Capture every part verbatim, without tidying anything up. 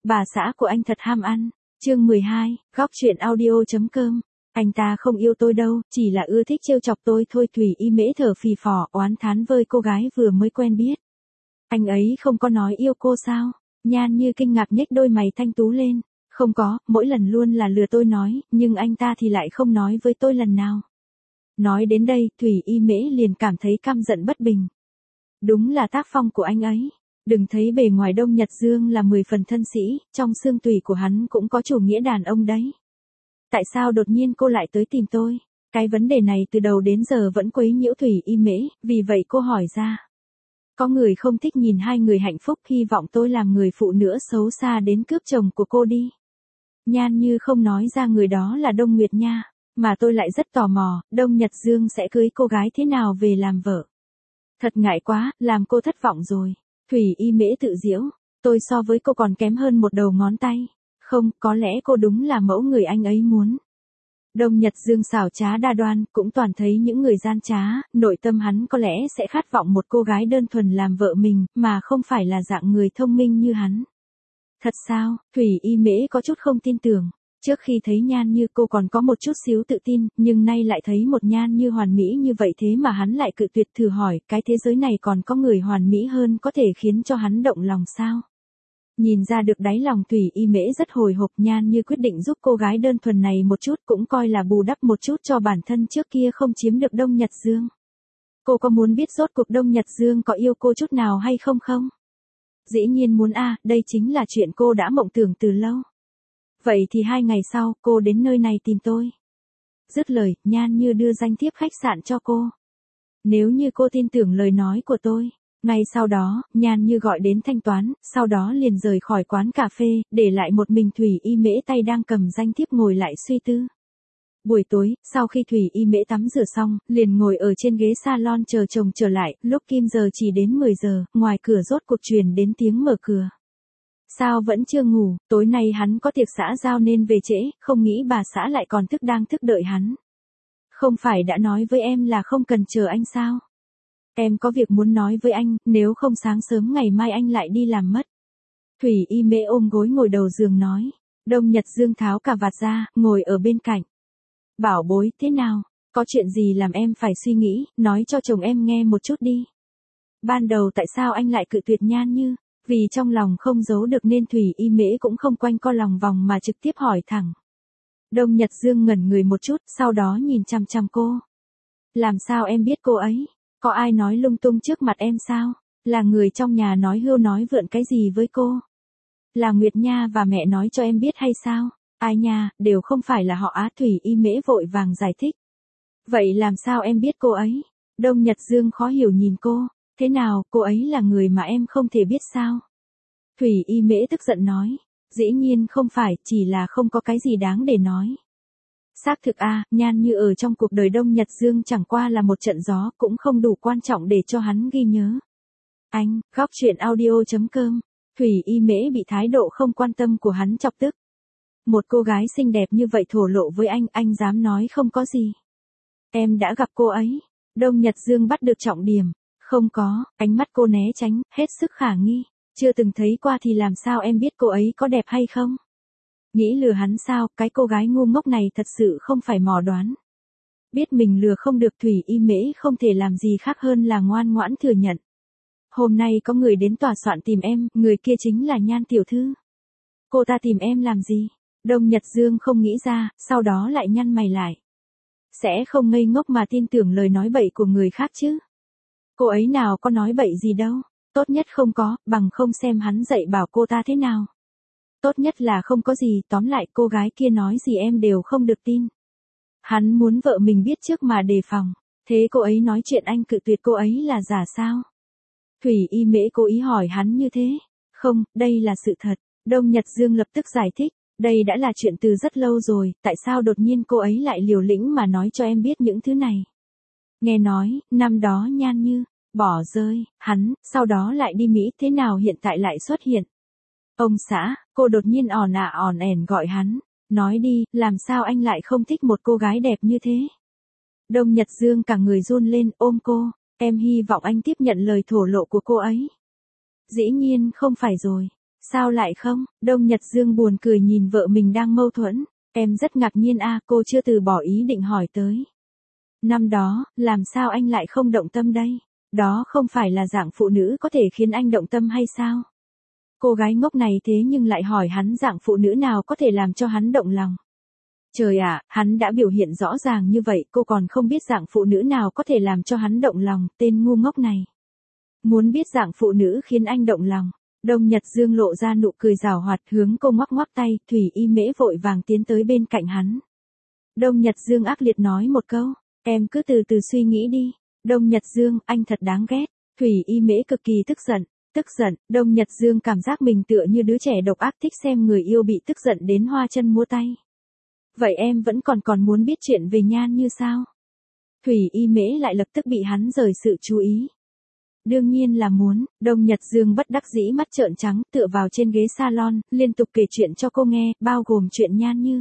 Bà xã của anh thật ham ăn. Chương mười hai, góc chuyện audio.com. Anh ta không yêu tôi đâu, chỉ là ưa thích trêu chọc tôi thôi. Thủy Y Mễ thở phì phò, oán thán với cô gái vừa mới quen biết. Anh ấy không có nói yêu cô sao? Nhan Như kinh ngạc nhếch đôi mày thanh tú lên. Không có, mỗi lần luôn là lừa tôi nói, nhưng anh ta thì lại không nói với tôi lần nào. Nói đến đây, Thủy Y Mễ liền cảm thấy căm giận bất bình. Đúng là tác phong của anh ấy. Đừng thấy bề ngoài Đông Nhật Dương là mười phần thân sĩ, trong xương tủy của hắn cũng có chủ nghĩa đàn ông đấy. Tại sao đột nhiên cô lại tới tìm tôi? Cái vấn đề này từ đầu đến giờ vẫn quấy nhiễu Thủy Y Mễ, vì vậy cô hỏi ra. Có người không thích nhìn hai người hạnh phúc, hy vọng tôi làm người phụ nữ xấu xa đến cướp chồng của cô đi. Nhan Như không nói ra người đó là Đông Nguyệt Nha, mà tôi lại rất tò mò, Đông Nhật Dương sẽ cưới cô gái thế nào về làm vợ. Thật ngại quá, làm cô thất vọng rồi. Thủy Y Mễ tự giễu, tôi so với cô còn kém hơn một đầu ngón tay. Không, có lẽ cô đúng là mẫu người anh ấy muốn. Đông Nhật Dương xảo trá đa đoan, cũng toàn thấy những người gian trá, nội tâm hắn có lẽ sẽ khát vọng một cô gái đơn thuần làm vợ mình, mà không phải là dạng người thông minh như hắn. Thật sao? Thủy Y Mễ có chút không tin tưởng. Trước khi thấy Nhan Như cô còn có một chút xíu tự tin, nhưng nay lại thấy một Nhan Như hoàn mỹ như vậy thế mà hắn lại cự tuyệt. Thử hỏi, cái thế giới này còn có người hoàn mỹ hơn có thể khiến cho hắn động lòng sao? Nhìn ra được đáy lòng Thủy Y Mễ rất hồi hộp. Nhan Như quyết định giúp cô gái đơn thuần này một chút, cũng coi là bù đắp một chút cho bản thân trước kia không chiếm được Đông Nhật Dương. Cô có muốn biết rốt cuộc Đông Nhật Dương có yêu cô chút nào hay không không? Dĩ nhiên muốn a, đây chính là chuyện cô đã mộng tưởng từ lâu. Vậy thì hai ngày sau, cô đến nơi này tìm tôi. Dứt lời, Nhan Như đưa danh thiếp khách sạn cho cô. Nếu như cô tin tưởng lời nói của tôi. Ngay sau đó, Nhan Như gọi đến thanh toán, sau đó liền rời khỏi quán cà phê, để lại một mình Thủy Y Mễ tay đang cầm danh thiếp ngồi lại suy tư. Buổi tối, sau khi Thủy Y Mễ tắm rửa xong, liền ngồi ở trên ghế salon chờ chồng trở lại, lúc kim giờ chỉ đến mười giờ, ngoài cửa rốt cuộc truyền đến tiếng mở cửa. Sao vẫn chưa ngủ, tối nay hắn có tiệc xã giao nên về trễ, không nghĩ bà xã lại còn thức đang thức đợi hắn. Không phải đã nói với em là không cần chờ anh sao? Em có việc muốn nói với anh, nếu không sáng sớm ngày mai anh lại đi làm mất. Thủy Y Mễ ôm gối ngồi đầu giường nói. Đông Nhật Dương tháo cà vạt ra, ngồi ở bên cạnh. Bảo bối, thế nào? Có chuyện gì làm em phải suy nghĩ, nói cho chồng em nghe một chút đi. Ban đầu tại sao anh lại cự tuyệt Nhan Như? Vì trong lòng không giấu được nên Thủy Y Mễ cũng không quanh co lòng vòng mà trực tiếp hỏi thẳng. Đông Nhật Dương ngẩn người một chút, sau đó nhìn chằm chằm cô. Làm sao em biết cô ấy? Có ai nói lung tung trước mặt em sao? Là người trong nhà nói hưu nói vượn cái gì với cô? Là Nguyệt Nha và mẹ nói cho em biết hay sao? Ai nha, đều không phải là họ Á. Thủy Y Mễ vội vàng giải thích. Vậy làm sao em biết cô ấy? Đông Nhật Dương khó hiểu nhìn cô. Thế nào, cô ấy là người mà em không thể biết sao? Thủy Y Mễ tức giận nói. Dĩ nhiên không phải, chỉ là không có cái gì đáng để nói. Xác thực a, à, Nhan Như ở trong cuộc đời Đông Nhật Dương chẳng qua là một trận gió, cũng không đủ quan trọng để cho hắn ghi nhớ. Anh, góc chuyện audio.com. Thủy Y Mễ bị thái độ không quan tâm của hắn chọc tức. Một cô gái xinh đẹp như vậy thổ lộ với anh, anh dám nói không có gì. Em đã gặp cô ấy. Đông Nhật Dương bắt được trọng điểm. Không có, ánh mắt cô né tránh, hết sức khả nghi. Chưa từng thấy qua thì làm sao em biết cô ấy có đẹp hay không? Nghĩ lừa hắn sao, cái cô gái ngu ngốc này thật sự không phải mò đoán. Biết mình lừa không được. Thủy Y Mễ không thể làm gì khác hơn là ngoan ngoãn thừa nhận. Hôm nay có người đến tòa soạn tìm em, người kia chính là Nhan tiểu thư. Cô ta tìm em làm gì? Đông Nhật Dương không nghĩ ra, sau đó lại nhăn mày lại. Sẽ không ngây ngốc mà tin tưởng lời nói bậy của người khác chứ? Cô ấy nào có nói bậy gì đâu, tốt nhất không có, bằng không xem hắn dạy bảo cô ta thế nào. Tốt nhất là không có gì, tóm lại cô gái kia nói gì em đều không được tin. Hắn muốn vợ mình biết trước mà đề phòng, thế cô ấy nói chuyện anh cự tuyệt cô ấy là giả sao? Thủy Y Mễ cố ý hỏi hắn như thế. Không, đây là sự thật. Đông Nhật Dương lập tức giải thích. Đây đã là chuyện từ rất lâu rồi, tại sao đột nhiên cô ấy lại liều lĩnh mà nói cho em biết những thứ này? Nghe nói, năm đó Nhan Như bỏ rơi hắn, sau đó lại đi Mỹ, thế nào hiện tại lại xuất hiện? Ông xã, cô đột nhiên ỏn ả ỏn ẻn gọi hắn. Nói đi, làm sao anh lại không thích một cô gái đẹp như thế? Đông Nhật Dương cả người run lên, ôm cô. Em hy vọng anh tiếp nhận lời thổ lộ của cô ấy. Dĩ nhiên không phải rồi. Sao lại không? Đông Nhật Dương buồn cười nhìn vợ mình đang mâu thuẫn. Em rất ngạc nhiên a, cô chưa từ bỏ ý định hỏi tới. Năm đó, làm sao anh lại không động tâm đây? Đó không phải là dạng phụ nữ có thể khiến anh động tâm hay sao? Cô gái ngốc này thế nhưng lại hỏi hắn dạng phụ nữ nào có thể làm cho hắn động lòng. Trời ạ, hắn đã biểu hiện rõ ràng như vậy, cô còn không biết dạng phụ nữ nào có thể làm cho hắn động lòng, tên ngu ngốc này. Muốn biết dạng phụ nữ khiến anh động lòng. Đông Nhật Dương lộ ra nụ cười giảo hoạt hướng cô ngoắc ngoắc tay, Thủy Y Mễ vội vàng tiến tới bên cạnh hắn. Đông Nhật Dương ác liệt nói một câu, em cứ từ từ suy nghĩ đi. Đông Nhật Dương, anh thật đáng ghét. Thủy Y Mễ cực kỳ tức giận. Tức giận, Đông Nhật Dương cảm giác mình tựa như đứa trẻ độc ác thích xem người yêu bị tức giận đến hoa chân múa tay. Vậy em vẫn còn còn muốn biết chuyện về Nhan Như sao? Thủy Y Mễ lại lập tức bị hắn rời sự chú ý. Đương nhiên là muốn, Đông Nhật Dương bất đắc dĩ mắt trợn trắng tựa vào trên ghế salon, liên tục kể chuyện cho cô nghe, bao gồm chuyện Nhan Như.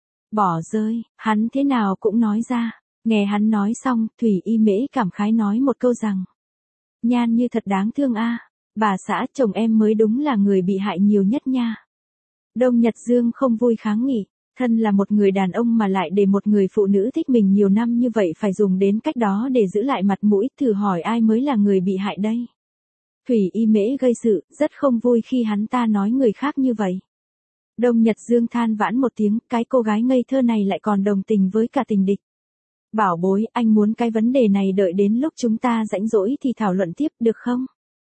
Bỏ rơi, hắn thế nào cũng nói ra. Nghe hắn nói xong, Thủy Y Mễ cảm khái nói một câu rằng. Nhan Như thật đáng thương a. Bà xã chồng em mới đúng là người bị hại nhiều nhất nha. Đông Nhật Dương không vui kháng nghị. Thân là một người đàn ông mà lại để một người phụ nữ thích mình nhiều năm như vậy phải dùng đến cách đó để giữ lại mặt mũi, thử hỏi ai mới là người bị hại đây. Thủy Y Mễ gây sự, rất không vui khi hắn ta nói người khác như vậy. Đông Nhật Dương than vãn một tiếng, cái cô gái ngây thơ này lại còn đồng tình với cả tình địch. Bảo bối, anh muốn cái vấn đề này đợi đến lúc chúng ta rãnh rỗi thì thảo luận tiếp được không?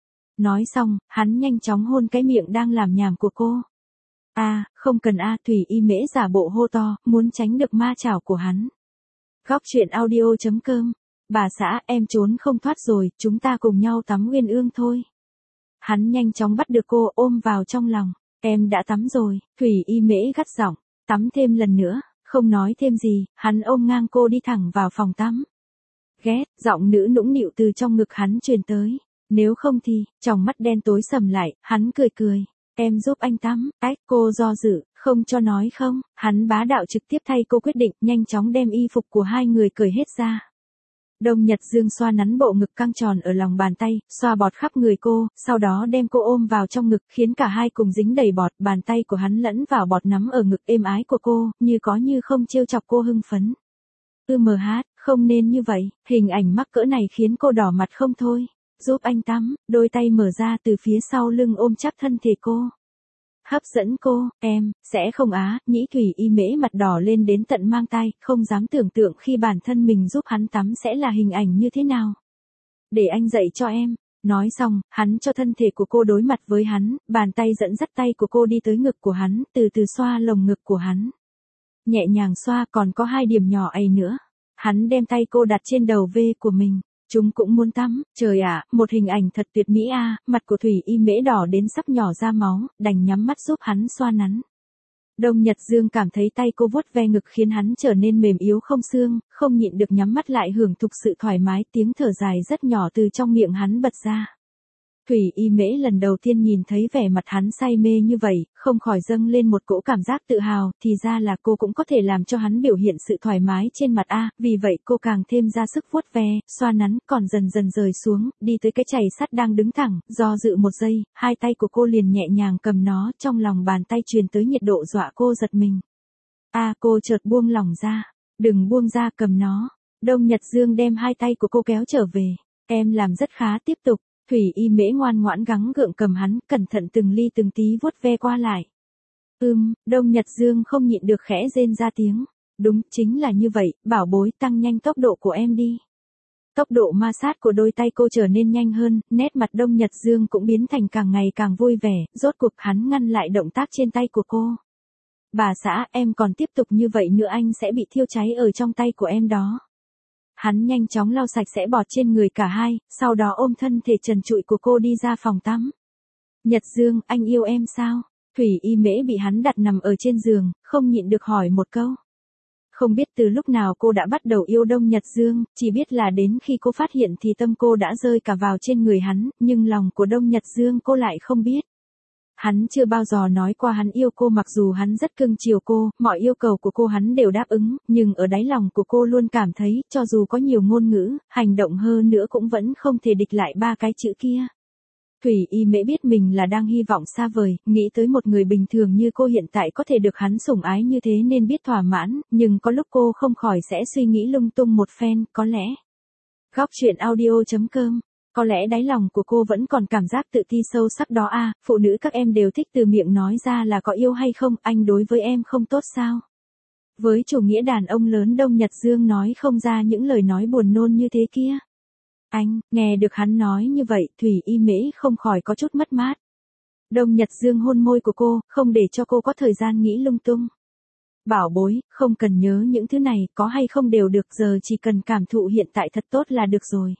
Nói xong, hắn nhanh chóng hôn cái miệng đang làm nhảm của cô. A, à, không cần a, à, Thủy Y Mễ giả bộ hô to, muốn tránh được ma chảo của hắn. Góc truyện audio chấm com. Bà xã, em trốn không thoát rồi, chúng ta cùng nhau tắm uyên ương thôi. Hắn nhanh chóng bắt được cô ôm vào trong lòng. Em đã tắm rồi, Thủy Y Mễ gắt giọng, tắm thêm lần nữa, không nói thêm gì, hắn ôm ngang cô đi thẳng vào phòng tắm. Ghét, giọng nữ nũng nịu từ trong ngực hắn truyền tới. Nếu không thì, tròng mắt đen tối sầm lại, hắn cười cười. Em giúp anh tắm, ách, cô do dự, không cho nói không, hắn bá đạo trực tiếp thay cô quyết định, nhanh chóng đem y phục của hai người cởi hết ra. Đông Nhật Dương xoa nắn bộ ngực căng tròn ở lòng bàn tay, xoa bọt khắp người cô, sau đó đem cô ôm vào trong ngực, khiến cả hai cùng dính đầy bọt, bàn tay của hắn lẫn vào bọt nắm ở ngực êm ái của cô, như có như không trêu chọc cô hưng phấn. Ư mờ hát, không nên như vậy, hình ảnh mắc cỡ này khiến cô đỏ mặt không thôi. Giúp anh tắm, đôi tay mở ra từ phía sau lưng ôm chặt thân thể cô. Hấp dẫn cô, em, sẽ không á, nhĩ Thủy Y Mễ mặt đỏ lên đến tận mang tay, không dám tưởng tượng khi bản thân mình giúp hắn tắm sẽ là hình ảnh như thế nào. Để anh dạy cho em. Nói xong, hắn cho thân thể của cô đối mặt với hắn, bàn tay dẫn dắt tay của cô đi tới ngực của hắn, từ từ xoa lồng ngực của hắn. Nhẹ nhàng xoa còn có hai điểm nhỏ ấy nữa. Hắn đem tay cô đặt trên đầu V của mình. Chúng cũng muốn tắm, trời ạ, một hình ảnh thật tuyệt mỹ a, à, mặt của Thủy Y Mễ đỏ đến sắp nhỏ ra máu, đành nhắm mắt giúp hắn xoa nắn. Đông Nhật Dương cảm thấy tay cô vuốt ve ngực khiến hắn trở nên mềm yếu không xương, không nhịn được nhắm mắt lại hưởng thụ sự thoải mái, tiếng thở dài rất nhỏ từ trong miệng hắn bật ra. Thủy Y Mễ lần đầu tiên nhìn thấy vẻ mặt hắn say mê như vậy, không khỏi dâng lên một cỗ cảm giác tự hào, thì ra là cô cũng có thể làm cho hắn biểu hiện sự thoải mái trên mặt a, vì vậy cô càng thêm ra sức vuốt ve, xoa nắn, còn dần dần rời xuống, đi tới cái chày sắt đang đứng thẳng, do dự một giây, hai tay của cô liền nhẹ nhàng cầm nó, trong lòng bàn tay truyền tới nhiệt độ dọa cô giật mình. A, à, cô chợt buông lỏng ra, đừng buông ra, cầm nó. Đông Nhật Dương đem hai tay của cô kéo trở về, em làm rất khá, tiếp tục. Thủy Y Mễ ngoan ngoãn gắng gượng cầm hắn, cẩn thận từng ly từng tí vuốt ve qua lại. Ừm, Đông Nhật Dương không nhịn được khẽ rên ra tiếng. Đúng, chính là như vậy, bảo bối, tăng nhanh tốc độ của em đi. Tốc độ ma sát của đôi tay cô trở nên nhanh hơn, nét mặt Đông Nhật Dương cũng biến thành càng ngày càng vui vẻ, rốt cuộc hắn ngăn lại động tác trên tay của cô. Bà xã, em còn tiếp tục như vậy nữa anh sẽ bị thiêu cháy ở trong tay của em đó. Hắn nhanh chóng lau sạch sẽ bọt trên người cả hai, sau đó ôm thân thể trần trụi của cô đi ra phòng tắm. Nhật Dương, anh yêu em sao? Thủy Y Mễ bị hắn đặt nằm ở trên giường, không nhịn được hỏi một câu. Không biết từ lúc nào cô đã bắt đầu yêu Đông Nhật Dương, chỉ biết là đến khi cô phát hiện thì tâm cô đã rơi cả vào trên người hắn, nhưng lòng của Đông Nhật Dương cô lại không biết. Hắn chưa bao giờ nói qua hắn yêu cô, mặc dù hắn rất cưng chiều cô, mọi yêu cầu của cô hắn đều đáp ứng, nhưng ở đáy lòng của cô luôn cảm thấy, cho dù có nhiều ngôn ngữ, hành động hơn nữa cũng vẫn không thể địch lại ba cái chữ kia. Thủy Y Mễ biết mình là đang hy vọng xa vời, nghĩ tới một người bình thường như cô hiện tại có thể được hắn sủng ái như thế nên biết thỏa mãn, nhưng có lúc cô không khỏi sẽ suy nghĩ lung tung một phen, có lẽ. Góc truyện audio.com. Có lẽ đáy lòng của cô vẫn còn cảm giác tự ti sâu sắc đó à, phụ nữ các em đều thích từ miệng nói ra là có yêu hay không, anh đối với em không tốt sao? Với chủ nghĩa đàn ông lớn Đông Nhật Dương nói không ra những lời nói buồn nôn như thế kia. Anh, nghe được hắn nói như vậy, Thủy Y Mễ không khỏi có chút mất mát. Đông Nhật Dương hôn môi của cô, không để cho cô có thời gian nghĩ lung tung. Bảo bối, không cần nhớ những thứ này, có hay không đều được, giờ chỉ cần cảm thụ hiện tại thật tốt là được rồi.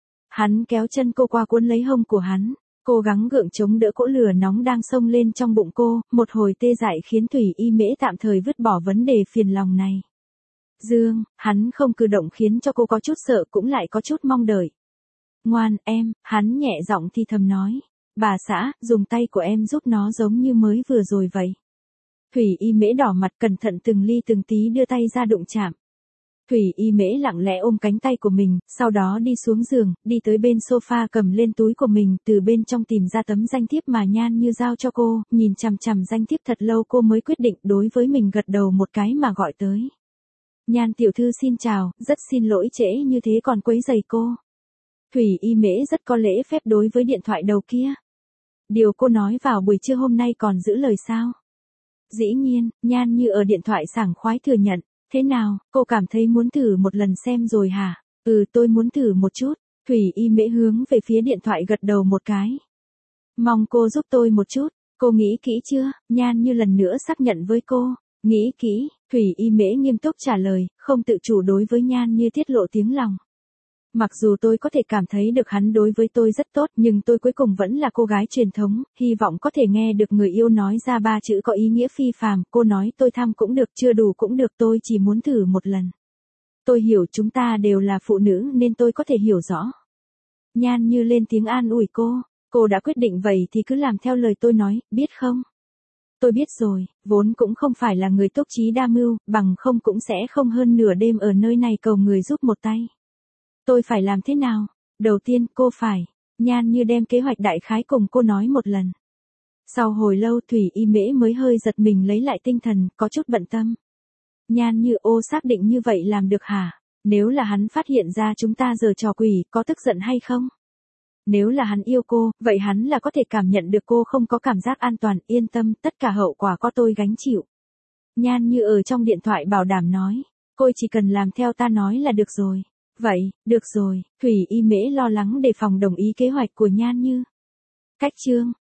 Hắn kéo chân cô qua cuốn lấy hông của hắn, cố gắng gượng chống đỡ cỗ lửa nóng đang xông lên trong bụng cô, một hồi tê dại khiến Thủy Y Mễ tạm thời vứt bỏ vấn đề phiền lòng này. Dương, hắn không cử động khiến cho cô có chút sợ cũng lại có chút mong đợi. Ngoan, em, hắn nhẹ giọng thì thầm nói. Bà xã, dùng tay của em giúp nó giống như mới vừa rồi vậy. Thủy Y Mễ đỏ mặt cẩn thận từng ly từng tí đưa tay ra đụng chạm. Thủy Y Mễ lặng lẽ ôm cánh tay của mình, sau đó đi xuống giường, đi tới bên sofa cầm lên túi của mình, từ bên trong tìm ra tấm danh thiếp mà Nhan Như giao cho cô, nhìn chằm chằm danh thiếp thật lâu cô mới quyết định đối với mình gật đầu một cái mà gọi tới. Nhan tiểu thư xin chào, rất xin lỗi trễ như thế còn quấy rầy cô. Thủy Y Mễ rất có lễ phép đối với điện thoại đầu kia. Điều cô nói vào buổi trưa hôm nay còn giữ lời sao? Dĩ nhiên, Nhan Như ở điện thoại sảng khoái thừa nhận. Thế nào, cô cảm thấy muốn thử một lần xem rồi hả? Ừ, tôi muốn thử một chút. Thủy Y Mễ hướng về phía điện thoại gật đầu một cái. Mong cô giúp tôi một chút. Cô nghĩ kỹ chưa? Nhan Như lần nữa xác nhận với cô. Nghĩ kỹ, Thủy Y Mễ nghiêm túc trả lời, không tự chủ đối với Nhan Như tiết lộ tiếng lòng. Mặc dù tôi có thể cảm thấy được hắn đối với tôi rất tốt, nhưng tôi cuối cùng vẫn là cô gái truyền thống, hy vọng có thể nghe được người yêu nói ra ba chữ có ý nghĩa phi phàm. Cô nói tôi tham cũng được, chưa đủ cũng được, tôi chỉ muốn thử một lần. Tôi hiểu chúng ta đều là phụ nữ nên tôi có thể hiểu rõ. Nhan Như lên tiếng an ủi cô, cô đã quyết định vậy thì cứ làm theo lời tôi nói, biết không? Tôi biết rồi, vốn cũng không phải là người túc trí đa mưu, bằng không cũng sẽ không hơn nửa đêm ở nơi này cầu người giúp một tay. Tôi phải làm thế nào? Đầu tiên, cô phải. Nhan Như đem kế hoạch đại khái cùng cô nói một lần. Sau hồi lâu Thủy Y Mễ mới hơi giật mình lấy lại tinh thần, có chút bận tâm. Nhan Như, ô xác định như vậy làm được hả? Nếu là hắn phát hiện ra chúng ta giở trò quỷ, có tức giận hay không? Nếu là hắn yêu cô, vậy hắn là có thể cảm nhận được cô không có cảm giác an toàn, yên tâm, tất cả hậu quả có tôi gánh chịu. Nhan Như ở trong điện thoại bảo đảm nói, cô chỉ cần làm theo ta nói là được rồi. Vậy, được rồi, Thủy Y Mễ lo lắng đề phòng đồng ý kế hoạch của Nhan Như. Cách chương,